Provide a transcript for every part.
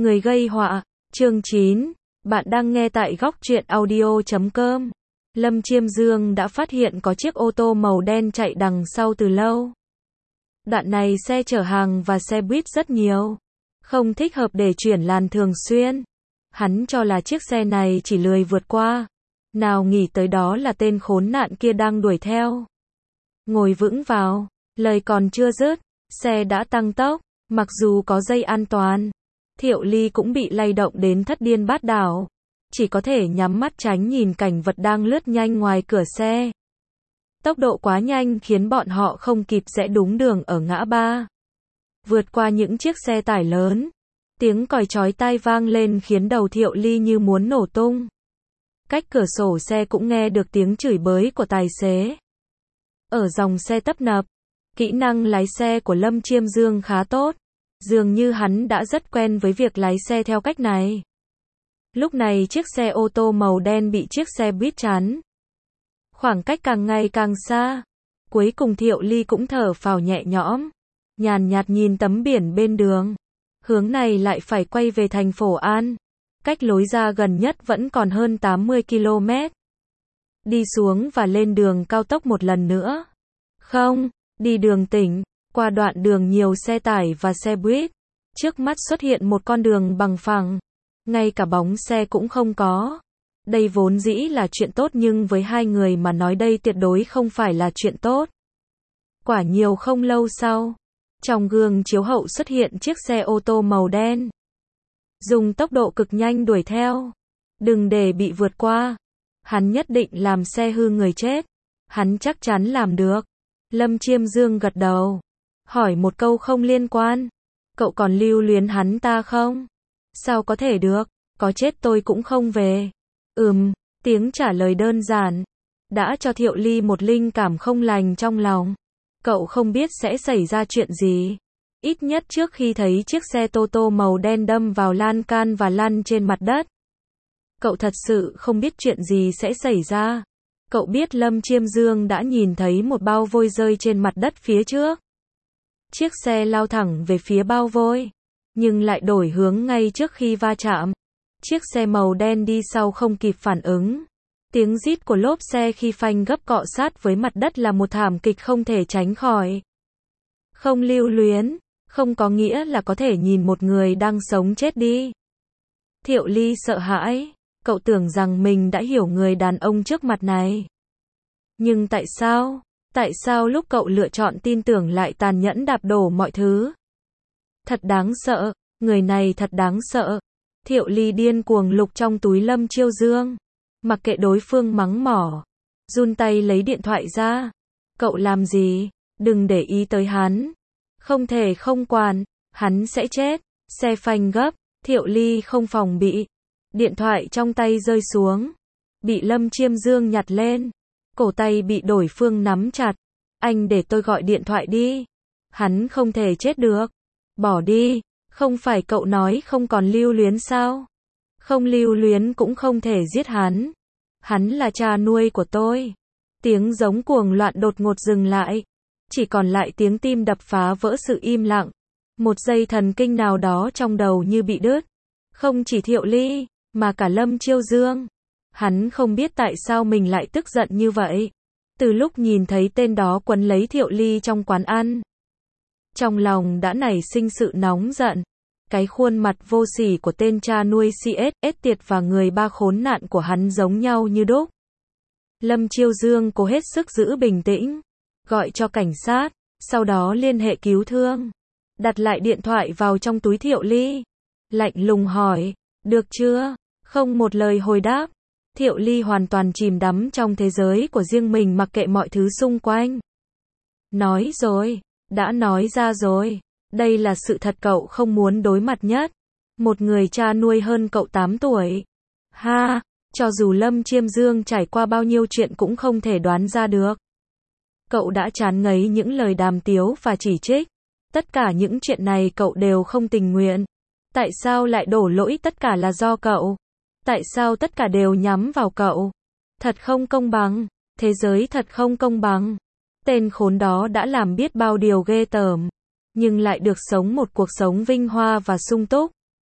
Người gây họa, chương 9. Bạn đang nghe tại góc truyện audio.com. Lâm Chiêm Dương đã phát hiện có chiếc ô tô màu đen chạy đằng sau từ lâu. Đoạn này xe chở hàng và xe buýt rất nhiều, không thích hợp để chuyển làn thường xuyên. Hắn cho là chiếc xe này chỉ lười vượt qua, nào nghĩ tới đó là tên khốn nạn kia đang đuổi theo. Ngồi vững vào, lời còn chưa dứt, xe đã tăng tốc, mặc dù có dây an toàn. Thiệu Ly cũng bị lay động đến thất điên bát đảo, chỉ có thể nhắm mắt tránh nhìn cảnh vật đang lướt nhanh ngoài cửa xe. Tốc độ quá nhanh khiến bọn họ không kịp rẽ đúng đường ở ngã ba. Vượt qua những chiếc xe tải lớn, tiếng còi chói tai vang lên khiến đầu Thiệu Ly như muốn nổ tung. Cách cửa sổ xe cũng nghe được tiếng chửi bới của tài xế. Ở dòng xe tấp nập, kỹ năng lái xe của Lâm Chiêm Dương khá tốt. Dường như hắn đã rất quen với việc lái xe theo cách này. Lúc này chiếc xe ô tô màu đen bị chiếc xe buýt chắn. Khoảng cách càng ngày càng xa. Cuối cùng Thiệu Ly cũng thở phào nhẹ nhõm, nhàn nhạt nhìn tấm biển bên đường. Hướng này lại phải quay về thành Phổ An. Cách lối ra gần nhất vẫn còn hơn 80 km. Đi xuống và lên đường cao tốc một lần nữa. Không, đi đường tỉnh. Qua đoạn đường nhiều xe tải và xe buýt, trước mắt xuất hiện một con đường bằng phẳng, ngay cả bóng xe cũng không có. Đây vốn dĩ là chuyện tốt nhưng với hai người mà nói đây tuyệt đối không phải là chuyện tốt. Quả nhiều không lâu sau, trong gương chiếu hậu xuất hiện chiếc xe ô tô màu đen. Dùng tốc độ cực nhanh đuổi theo, đừng để bị vượt qua. Hắn nhất định làm xe hư người chết. Hắn chắc chắn làm được. Lâm Chiêm Dương gật đầu. Hỏi một câu không liên quan. Cậu còn lưu luyến hắn ta không? Sao có thể được, có chết tôi cũng không về. Tiếng trả lời đơn giản đã cho Thiệu Ly một linh cảm không lành trong lòng. Cậu không biết sẽ xảy ra chuyện gì. Ít nhất trước khi thấy chiếc xe Toto màu đen đâm vào lan can và lăn trên mặt đất. Cậu thật sự không biết chuyện gì sẽ xảy ra. Cậu biết Lâm Chiêm Dương đã nhìn thấy một bao vôi rơi trên mặt đất phía trước. Chiếc xe lao thẳng về phía bao vôi, nhưng lại đổi hướng ngay trước khi va chạm. Chiếc xe màu đen đi sau không kịp phản ứng. Tiếng rít của lốp xe khi phanh gấp cọ sát với mặt đất là một thảm kịch không thể tránh khỏi. Không lưu luyến, không có nghĩa là có thể nhìn một người đang sống chết đi. Thiệu Ly sợ hãi, cậu tưởng rằng mình đã hiểu người đàn ông trước mặt này. Nhưng tại sao? Tại sao lúc cậu lựa chọn tin tưởng lại tàn nhẫn đạp đổ mọi thứ? Thật đáng sợ, người này thật đáng sợ. Thiệu Ly điên cuồng lục trong túi Lâm Chiêm Dương, mặc kệ đối phương mắng mỏ, run tay lấy điện thoại ra. Cậu làm gì? Đừng để ý tới hắn. Không thể không quản, hắn sẽ chết. Xe phanh gấp, Thiệu Ly không phòng bị. Điện thoại trong tay rơi xuống, bị Lâm Chiêm Dương nhặt lên. Cổ tay bị đối phương nắm chặt. Anh để tôi gọi điện thoại đi. Hắn không thể chết được. Bỏ đi, không phải cậu nói không còn lưu luyến sao? Không lưu luyến cũng không thể giết hắn. Hắn là cha nuôi của tôi. Tiếng giống cuồng loạn đột ngột dừng lại. Chỉ còn lại tiếng tim đập phá vỡ sự im lặng. Một dây thần kinh nào đó trong đầu như bị đứt. Không chỉ Thiệu Ly, mà cả Lâm Chiêm Dương. Hắn không biết tại sao mình lại tức giận như vậy. Từ lúc nhìn thấy tên đó quấn lấy Thiệu Ly trong quán ăn, trong lòng đã nảy sinh sự nóng giận. Cái khuôn mặt vô sỉ của tên cha nuôi CSS tiệt và người ba khốn nạn của hắn giống nhau như đúc. Lâm Chiêm Dương cố hết sức giữ bình tĩnh, gọi cho cảnh sát, sau đó liên hệ cứu thương. Đặt lại điện thoại vào trong túi Thiệu Ly. Lạnh lùng hỏi, được chưa? Không một lời hồi đáp. Thiệu Ly hoàn toàn chìm đắm trong thế giới của riêng mình mặc kệ mọi thứ xung quanh. Nói rồi, đã nói ra rồi. Đây là sự thật cậu không muốn đối mặt nhất. Một người cha nuôi hơn cậu 8 tuổi. Ha, cho dù Lâm Chiêm Dương trải qua bao nhiêu chuyện cũng không thể đoán ra được. Cậu đã chán ngấy những lời đàm tiếu và chỉ trích. Tất cả những chuyện này cậu đều không tình nguyện. Tại sao lại đổ lỗi tất cả là do cậu? Tại sao tất cả đều nhắm vào cậu? Thật không công bằng. Thế giới thật không công bằng. Tên khốn đó đã làm biết bao điều ghê tởm, nhưng lại được sống một cuộc sống vinh hoa và sung túc.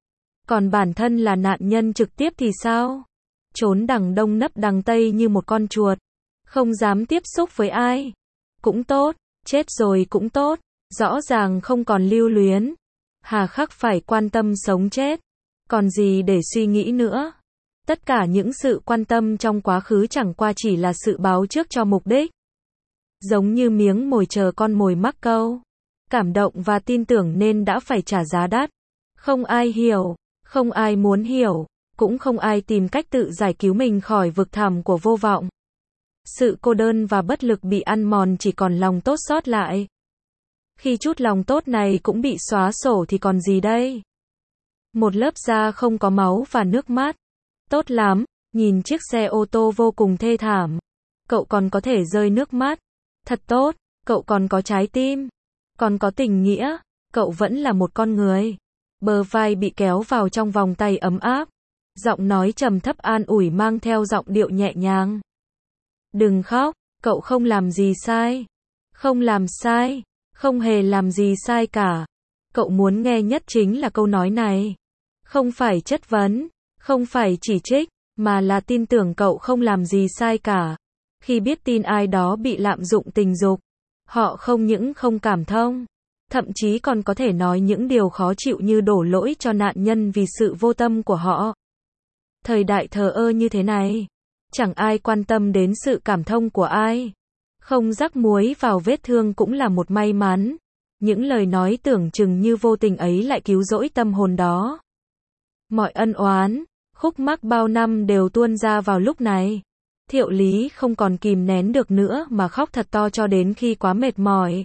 Còn bản thân là nạn nhân trực tiếp thì sao? Trốn đằng đông nấp đằng tây như một con chuột, không dám tiếp xúc với ai. Cũng tốt, chết rồi cũng tốt, rõ ràng không còn lưu luyến. Hà khắc phải quan tâm sống chết, còn gì để suy nghĩ nữa. Tất cả những sự quan tâm trong quá khứ chẳng qua chỉ là sự báo trước cho mục đích. Giống như miếng mồi chờ con mồi mắc câu. Cảm động và tin tưởng nên đã phải trả giá đắt. Không ai hiểu, không ai muốn hiểu, cũng không ai tìm cách tự giải cứu mình khỏi vực thẳm của vô vọng. Sự cô đơn và bất lực bị ăn mòn, chỉ còn lòng tốt sót lại. Khi chút lòng tốt này cũng bị xóa sổ thì còn gì đây? Một lớp da không có máu và nước mắt. Tốt lắm, nhìn chiếc xe ô tô vô cùng thê thảm. Cậu còn có thể rơi nước mắt. Thật tốt, cậu còn có trái tim. Còn có tình nghĩa. Cậu vẫn là một con người. Bờ vai bị kéo vào trong vòng tay ấm áp. Giọng nói trầm thấp an ủi mang theo giọng điệu nhẹ nhàng. Đừng khóc, cậu không làm gì sai. Không làm sai, không hề làm gì sai cả. Cậu muốn nghe nhất chính là câu nói này. Không phải chất vấn, không phải chỉ trích, mà là tin tưởng cậu không làm gì sai cả. Khi biết tin ai đó bị lạm dụng tình dục, họ không những không cảm thông, thậm chí còn có thể nói những điều khó chịu như đổ lỗi cho nạn nhân vì sự vô tâm của họ. Thời đại thờ ơ như thế này, chẳng ai quan tâm đến sự cảm thông của ai. Không rắc muối vào vết thương cũng là một may mắn. Những lời nói tưởng chừng như vô tình ấy lại cứu rỗi tâm hồn đó. Mọi ân oán, khúc mắc bao năm đều tuôn ra vào lúc này. Thiệu Lý không còn kìm nén được nữa mà khóc thật to cho đến khi quá mệt mỏi.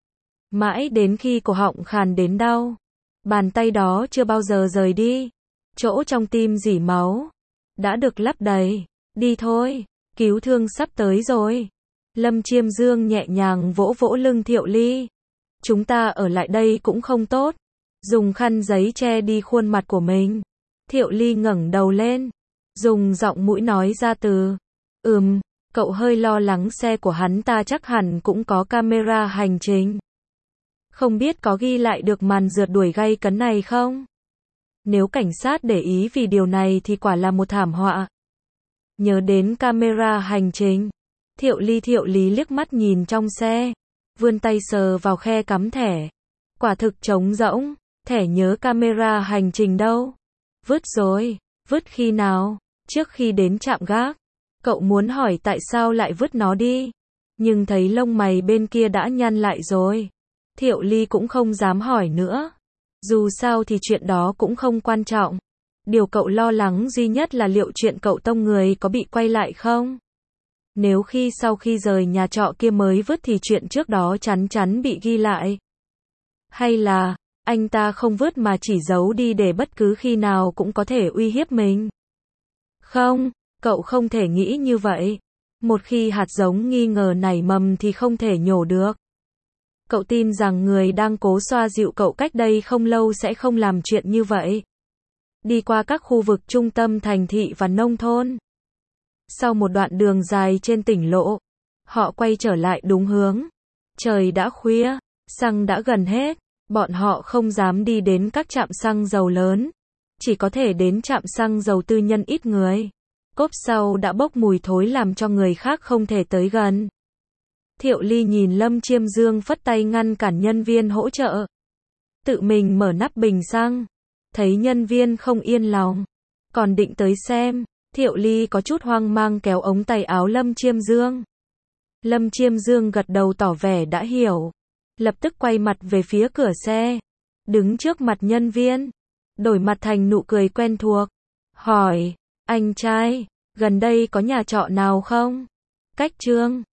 Mãi đến khi cổ họng khàn đến đau. Bàn tay đó chưa bao giờ rời đi. Chỗ trong tim rỉ máu đã được lấp đầy. Đi thôi, cứu thương sắp tới rồi. Lâm Chiêm Dương nhẹ nhàng vỗ vỗ lưng Thiệu Ly. Chúng ta ở lại đây cũng không tốt. Dùng khăn giấy che đi khuôn mặt của mình. Thiệu Ly ngẩng đầu lên, dùng giọng mũi nói ra từ. Cậu hơi lo lắng xe của hắn ta chắc hẳn cũng có camera hành trình. Không biết có ghi lại được màn rượt đuổi gay cấn này không? Nếu cảnh sát để ý vì điều này thì quả là một thảm họa. Nhớ đến camera hành trình. Thiệu Lý liếc mắt nhìn trong xe, vươn tay sờ vào khe cắm thẻ. Quả thực trống rỗng, thẻ nhớ camera hành trình đâu? Vứt rồi, vứt khi nào? Trước khi đến trạm gác. Cậu muốn hỏi tại sao lại vứt nó đi, nhưng thấy lông mày bên kia đã nhăn lại rồi. Thiệu Ly cũng không dám hỏi nữa. Dù sao thì chuyện đó cũng không quan trọng. Điều cậu lo lắng duy nhất là liệu chuyện cậu tông người có bị quay lại không? Nếu khi sau khi rời nhà trọ kia mới vứt thì chuyện trước đó chắn chắn bị ghi lại. Hay là, anh ta không vứt mà chỉ giấu đi để bất cứ khi nào cũng có thể uy hiếp mình? Không, cậu không thể nghĩ như vậy. Một khi hạt giống nghi ngờ nảy mầm thì không thể nhổ được. Cậu tin rằng người đang cố xoa dịu cậu cách đây không lâu sẽ không làm chuyện như vậy. Đi qua các khu vực trung tâm thành thị và nông thôn. Sau một đoạn đường dài trên tỉnh lộ, họ quay trở lại đúng hướng. Trời đã khuya, xăng đã gần hết, bọn họ không dám đi đến các trạm xăng dầu lớn, chỉ có thể đến trạm xăng dầu tư nhân ít người. Cốp sau đã bốc mùi thối làm cho người khác không thể tới gần. Thiệu Ly nhìn Lâm Chiêm Dương phất tay ngăn cản nhân viên hỗ trợ. Tự mình mở nắp bình xăng. Thấy nhân viên không yên lòng. Còn định tới xem. Thiệu Ly có chút hoang mang kéo ống tay áo Lâm Chiêm Dương. Lâm Chiêm Dương gật đầu tỏ vẻ đã hiểu. Lập tức quay mặt về phía cửa xe. Đứng trước mặt nhân viên. Đổi mặt thành nụ cười quen thuộc. Hỏi, anh trai, gần đây có nhà trọ nào không? Cách Trương